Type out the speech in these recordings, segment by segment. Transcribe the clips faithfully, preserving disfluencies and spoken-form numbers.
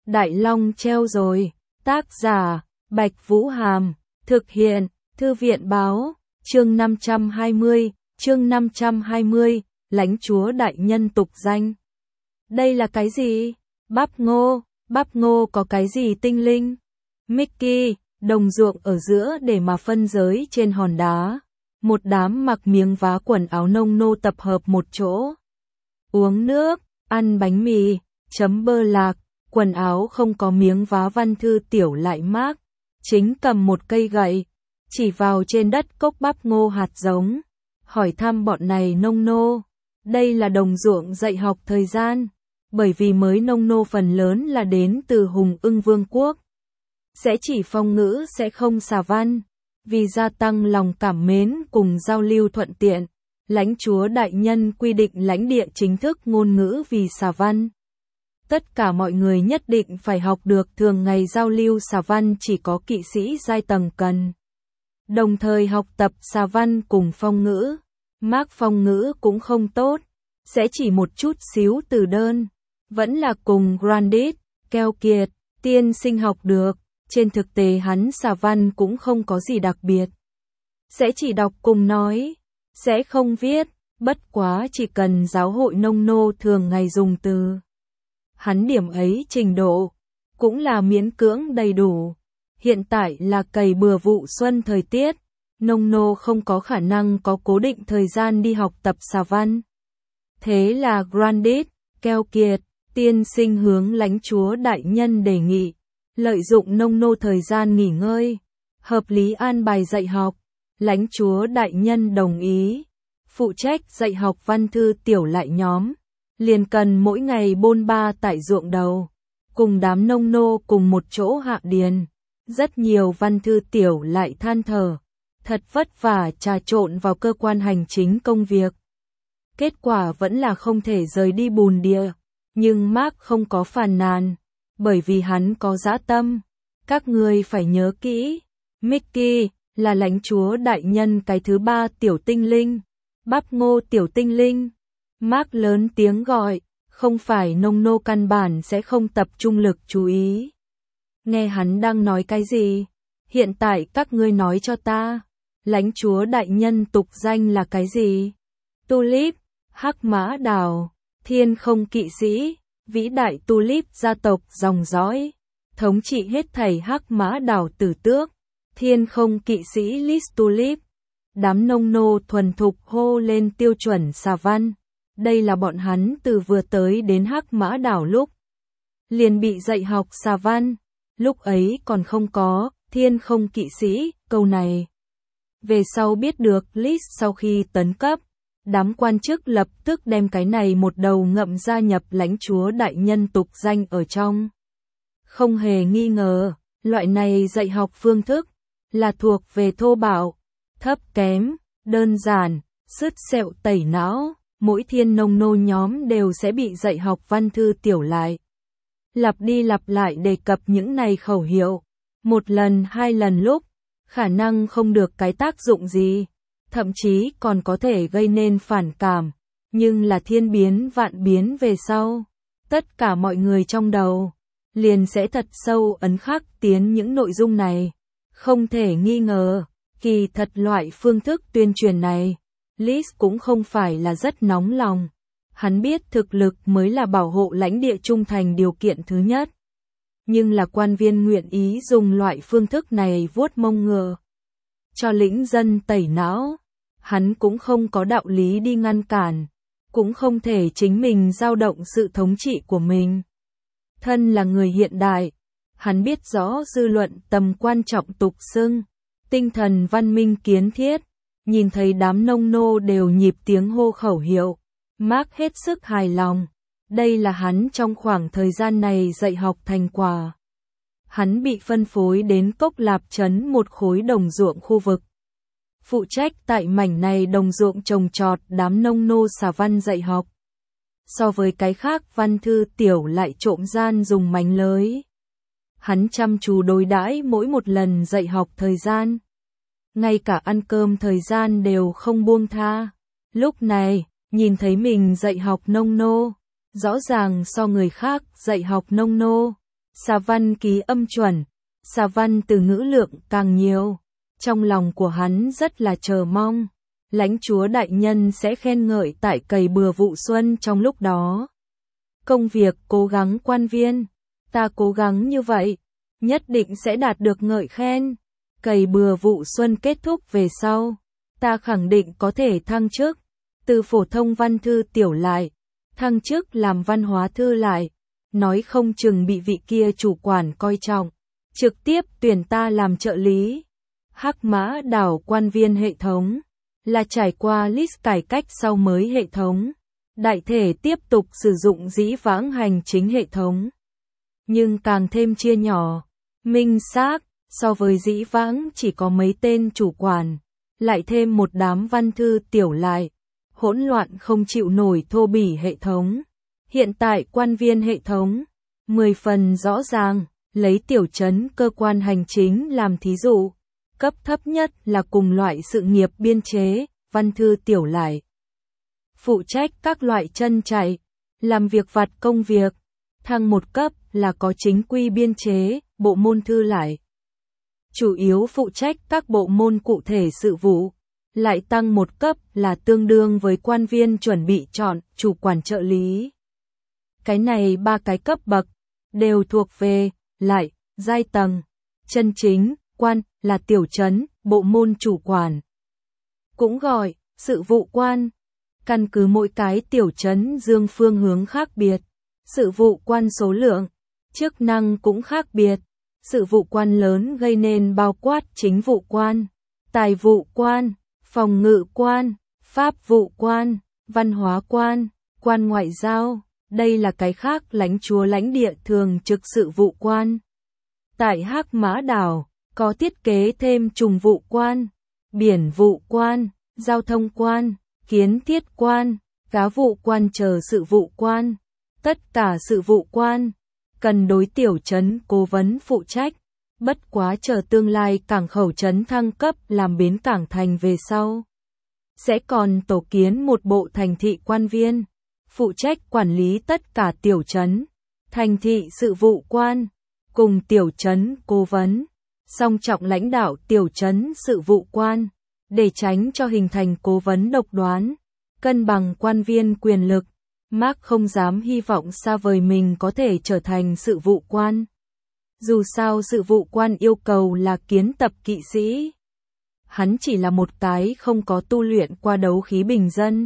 Đại Long treo rồi. Tác giả, Bạch Vũ Hàm. Thực hiện, Thư viện Báo. Chương năm trăm hai mươi, chương năm trăm hai mươi, lãnh chúa đại nhân tục danh. Đây là cái gì? Bắp ngô, bắp ngô có cái gì tinh linh? Mickey, đồng ruộng ở giữa để mà phân giới trên hòn đá. Một đám mặc miếng vá quần áo nông nô tập hợp một chỗ. Uống nước, ăn bánh mì, chấm bơ lạc, quần áo không có miếng vá Văn Thư Tiểu lại mác. Chính cầm một cây gậy, chỉ vào trên đất cốc bắp ngô hạt giống. Hỏi thăm bọn này nông nô. Đây là đồng ruộng dạy học thời gian. Bởi vì mới nông nô phần lớn là đến từ Hùng Ưng Vương quốc. Sẽ chỉ phong ngữ sẽ không xà văn. Vì gia tăng lòng cảm mến cùng giao lưu thuận tiện, lãnh chúa đại nhân quy định lãnh địa chính thức ngôn ngữ vì xà văn. Tất cả mọi người nhất định phải học được, thường ngày giao lưu xà văn chỉ có kỵ sĩ giai tầng cần. Đồng thời học tập xà văn cùng phong ngữ. Mác phong ngữ cũng không tốt, sẽ chỉ một chút xíu từ đơn. Vẫn là cùng Grandit, keo kiệt, tiên sinh học được. Trên thực tế hắn xà văn cũng không có gì đặc biệt. Sẽ chỉ đọc cùng nói. Sẽ không viết, bất quá chỉ cần giáo hội nông nô thường ngày dùng từ. Hắn điểm ấy trình độ, cũng là miễn cưỡng đầy đủ. Hiện tại là cày bừa vụ xuân thời tiết, nông nô không có khả năng có cố định thời gian đi học tập xà văn. Thế là Grandit, keo kiệt, tiên sinh hướng lãnh chúa đại nhân đề nghị. Lợi dụng nông nô thời gian nghỉ ngơi, hợp lý an bài dạy học, lãnh chúa đại nhân đồng ý, phụ trách dạy học Văn Thư Tiểu lại nhóm, liền cần mỗi ngày bôn ba tại ruộng đầu, cùng đám nông nô cùng một chỗ hạ điền. Rất nhiều Văn Thư Tiểu lại than thở, thật vất vả trà trộn vào cơ quan hành chính công việc. Kết quả vẫn là không thể rời đi bùn địa, nhưng Mark không có phàn nàn. Bởi vì hắn có dã tâm. Các người phải nhớ kỹ. Mickey là lãnh chúa đại nhân cái thứ ba tiểu tinh linh. Bắp ngô tiểu tinh linh. Mark lớn tiếng gọi. Không phải nông nô căn bản sẽ không tập trung lực chú ý. Nghe hắn đang nói cái gì? Hiện tại các ngươi nói cho ta. Lãnh chúa đại nhân tục danh là cái gì? Tulip, hắc mã đào, thiên không kỵ sĩ. Vĩ đại Tulip gia tộc dòng dõi, thống trị hết thảy hắc mã đảo tử tước, thiên không kỵ sĩ Lis Tulip. Đám nông nô thuần thục hô lên tiêu chuẩn xà văn. Đây là bọn hắn từ vừa tới đến hắc mã đảo lúc liền bị dạy học xà văn. Lúc ấy còn không có thiên không kỵ sĩ câu này. Về sau biết được Lis sau khi tấn cấp. Đám quan chức lập tức đem cái này một đầu ngậm gia nhập lãnh chúa đại nhân tục danh ở trong. Không hề nghi ngờ, loại này dạy học phương thức là thuộc về thô bạo, thấp kém, đơn giản, sứt sẹo tẩy não, mỗi thiên nông nô nhóm đều sẽ bị dạy học Văn Thư Tiểu lại. Lặp đi lặp lại đề cập những này khẩu hiệu, một lần hai lần lúc, khả năng không được cái tác dụng gì. Thậm chí còn có thể gây nên phản cảm, nhưng là thiên biến vạn biến về sau. Tất cả mọi người trong đầu, liền sẽ thật sâu ấn khắc tiến những nội dung này. Không thể nghi ngờ, kỳ thật loại phương thức tuyên truyền này, Lis cũng không phải là rất nóng lòng. Hắn biết thực lực mới là bảo hộ lãnh địa trung thành điều kiện thứ nhất. Nhưng là quan viên nguyện ý dùng loại phương thức này vuốt mông ngựa. Cho lĩnh dân tẩy não. Hắn cũng không có đạo lý đi ngăn cản, cũng không thể chính mình dao động sự thống trị của mình. Thân là người hiện đại, hắn biết rõ dư luận tầm quan trọng tục xưng, tinh thần văn minh kiến thiết, nhìn thấy đám nông nô đều nhịp tiếng hô khẩu hiệu, Mark hết sức hài lòng. Đây là hắn trong khoảng thời gian này dạy học thành quả. Hắn bị phân phối đến Cốc Lạp trấn một khối đồng ruộng khu vực. Phụ trách tại mảnh này đồng ruộng trồng trọt đám nông nô xà văn dạy học. So với cái khác Văn Thư Tiểu lại trộm gian dùng mánh lới. Hắn chăm chú đối đãi mỗi một lần dạy học thời gian. Ngay cả ăn cơm thời gian đều không buông tha. Lúc này, nhìn thấy mình dạy học nông nô. Rõ ràng so người khác dạy học nông nô. Xà văn ký âm chuẩn, xà văn từ ngữ lượng càng nhiều. Trong lòng của hắn rất là chờ mong, lãnh chúa đại nhân sẽ khen ngợi tại cày bừa vụ xuân trong lúc đó. Công việc cố gắng quan viên, ta cố gắng như vậy, nhất định sẽ đạt được ngợi khen. Cày bừa vụ xuân kết thúc về sau, ta khẳng định có thể thăng chức, từ phổ thông văn thư tiểu lại, thăng chức làm văn hóa thư lại, nói không chừng bị vị kia chủ quản coi trọng, trực tiếp tuyển ta làm trợ lý. Hắc Mã Đảo quan viên hệ thống là trải qua list cải cách sau mới hệ thống, đại thể tiếp tục sử dụng dĩ vãng hành chính hệ thống, nhưng càng thêm chia nhỏ, minh xác, so với dĩ vãng chỉ có mấy tên chủ quản, lại thêm một đám văn thư tiểu lại, hỗn loạn không chịu nổi thô bỉ hệ thống. Hiện tại quan viên hệ thống, mười phần rõ ràng, lấy tiểu trấn cơ quan hành chính làm thí dụ, cấp thấp nhất là cùng loại sự nghiệp biên chế, văn thư tiểu lại. Phụ trách các loại chân chạy, làm việc vặt công việc, thăng một cấp là có chính quy biên chế, bộ môn thư lại. Chủ yếu phụ trách các bộ môn cụ thể sự vụ, lại tăng một cấp là tương đương với quan viên chuẩn bị chọn, chủ quản trợ lý. Cái này ba cái cấp bậc, đều thuộc về, lại, giai tầng, chân chính, quan, là tiểu trấn, bộ môn chủ quản. Cũng gọi, sự vụ quan. Căn cứ mỗi cái tiểu trấn dương phương hướng khác biệt, sự vụ quan số lượng, chức năng cũng khác biệt. Sự vụ quan lớn gây nên bao quát chính vụ quan, tài vụ quan, phòng ngự quan, pháp vụ quan, văn hóa quan, quan ngoại giao. Đây là cái khác lãnh chúa lãnh địa thường trực sự vụ quan. Tại Hắc Mã Đảo, có thiết kế thêm trùng vụ quan, biển vụ quan, giao thông quan, kiến thiết quan, cá vụ quan chờ sự vụ quan. Tất cả sự vụ quan, cần đối tiểu trấn cố vấn phụ trách, bất quá chờ tương lai cảng khẩu trấn thăng cấp làm bến cảng thành về sau. Sẽ còn tổ kiến một bộ thành thị quan viên, phụ trách quản lý tất cả tiểu trấn, thành thị sự vụ quan, cùng tiểu trấn cố vấn, song trọng lãnh đạo tiểu trấn sự vụ quan, để tránh cho hình thành cố vấn độc đoán, cân bằng quan viên quyền lực. Mark không dám hy vọng xa vời mình có thể trở thành sự vụ quan. Dù sao sự vụ quan yêu cầu là kiến tập kỵ sĩ. Hắn chỉ là một cái không có tu luyện qua đấu khí bình dân.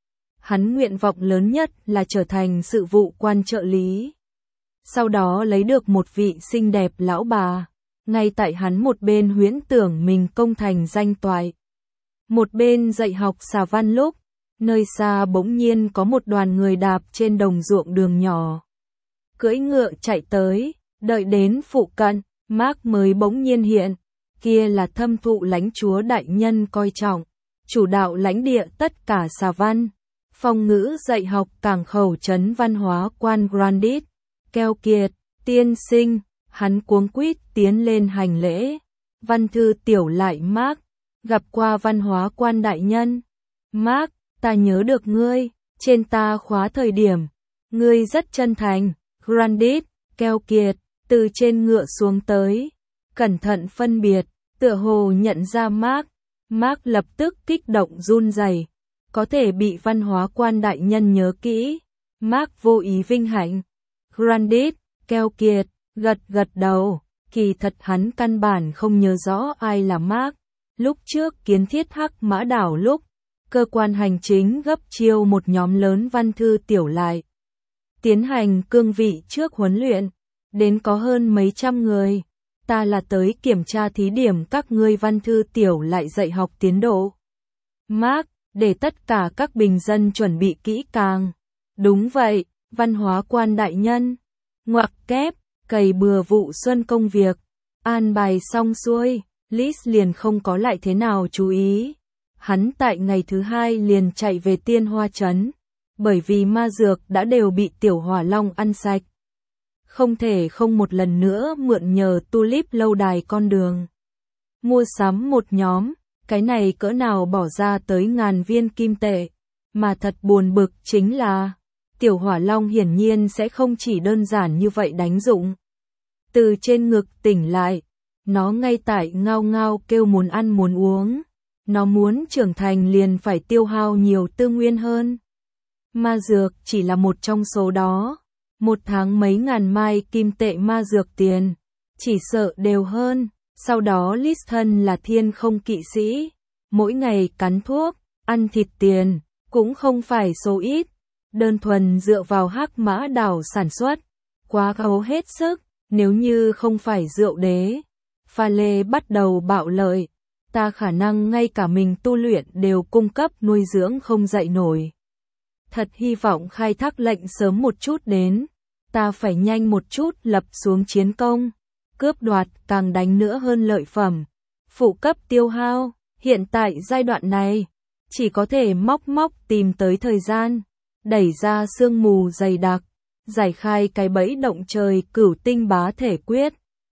Hắn nguyện vọng lớn nhất là trở thành sự vụ quan trợ lý. Sau đó lấy được một vị xinh đẹp lão bà. Ngay tại hắn một bên huyễn tưởng mình công thành danh toại, một bên dạy học xà văn lúc, nơi xa bỗng nhiên có một đoàn người đạp trên đồng ruộng đường nhỏ. Cưỡi ngựa chạy tới, đợi đến phụ cận, Mark mới bỗng nhiên hiện. Kia là thâm thụ lãnh chúa đại nhân coi trọng, chủ đạo lãnh địa tất cả xà văn, phong ngữ dạy học cảng khẩu trấn văn hóa quan Grandit, keo kiệt, tiên sinh, hắn cuống quýt tiến lên hành lễ. Văn thư tiểu lại Mark, gặp qua văn hóa quan đại nhân. Mark, ta nhớ được ngươi, trên ta khóa thời điểm, ngươi rất chân thành. Grandit, keo kiệt, từ trên ngựa xuống tới, cẩn thận phân biệt, tựa hồ nhận ra Mark. Mark lập tức kích động run rẩy, có thể bị văn hóa quan đại nhân nhớ kỹ. Mark vô ý vinh hạnh. Grandit, keo kiệt, gật gật đầu, kỳ thật hắn căn bản không nhớ rõ ai là Mark. Lúc trước kiến thiết Hắc Mã Đảo lúc, cơ quan hành chính gấp chiêu một nhóm lớn văn thư tiểu lại, tiến hành cương vị trước huấn luyện, đến có hơn mấy trăm người. Ta là tới kiểm tra thí điểm các ngươi văn thư tiểu lại dạy học tiến độ. Mark, để tất cả các bình dân chuẩn bị kỹ càng. Đúng vậy, văn hóa quan đại nhân. Ngoặc kép, cày bừa vụ xuân công việc, an bài xong xuôi, Liz liền không có lại thế nào chú ý. Hắn tại ngày thứ hai liền chạy về Tiên Hoa Trấn, bởi vì ma dược đã đều bị tiểu hỏa long ăn sạch. Không thể không một lần nữa mượn nhờ Tulip lâu đài con đường. Mua sắm một nhóm, cái này cỡ nào bỏ ra tới ngàn viên kim tệ. Mà thật buồn bực chính là, tiểu hỏa long hiển nhiên sẽ không chỉ đơn giản như vậy đánh dụng. từ trên ngực tỉnh lại. Nó ngay tại ngao ngao kêu muốn ăn muốn uống. Nó muốn trưởng thành liền phải tiêu hao nhiều tư nguyên hơn. Ma dược chỉ là một trong số đó. Một tháng mấy ngàn mai kim tệ ma dược tiền. Chỉ sợ đều hơn. Sau đó Liston là thiên không kỵ sĩ. Mỗi ngày cắn thuốc, ăn thịt tiền, cũng không phải số ít. Đơn thuần dựa vào hắc mã đảo sản xuất. Quá khấu hết sức, nếu như không phải rượu đế. Pha lê bắt đầu bạo lợi. Ta khả năng ngay cả mình tu luyện đều cung cấp nuôi dưỡng không dậy nổi. Thật hy vọng khai thác lệnh sớm một chút đến. Ta phải nhanh một chút lập xuống chiến công. Cướp đoạt càng đánh nữa hơn lợi phẩm. Phụ cấp tiêu hao, hiện tại giai đoạn này, chỉ có thể móc móc tìm tới thời gian. Đẩy ra sương mù dày đặc, giải khai cái bẫy động trời cửu tinh bá thể quyết.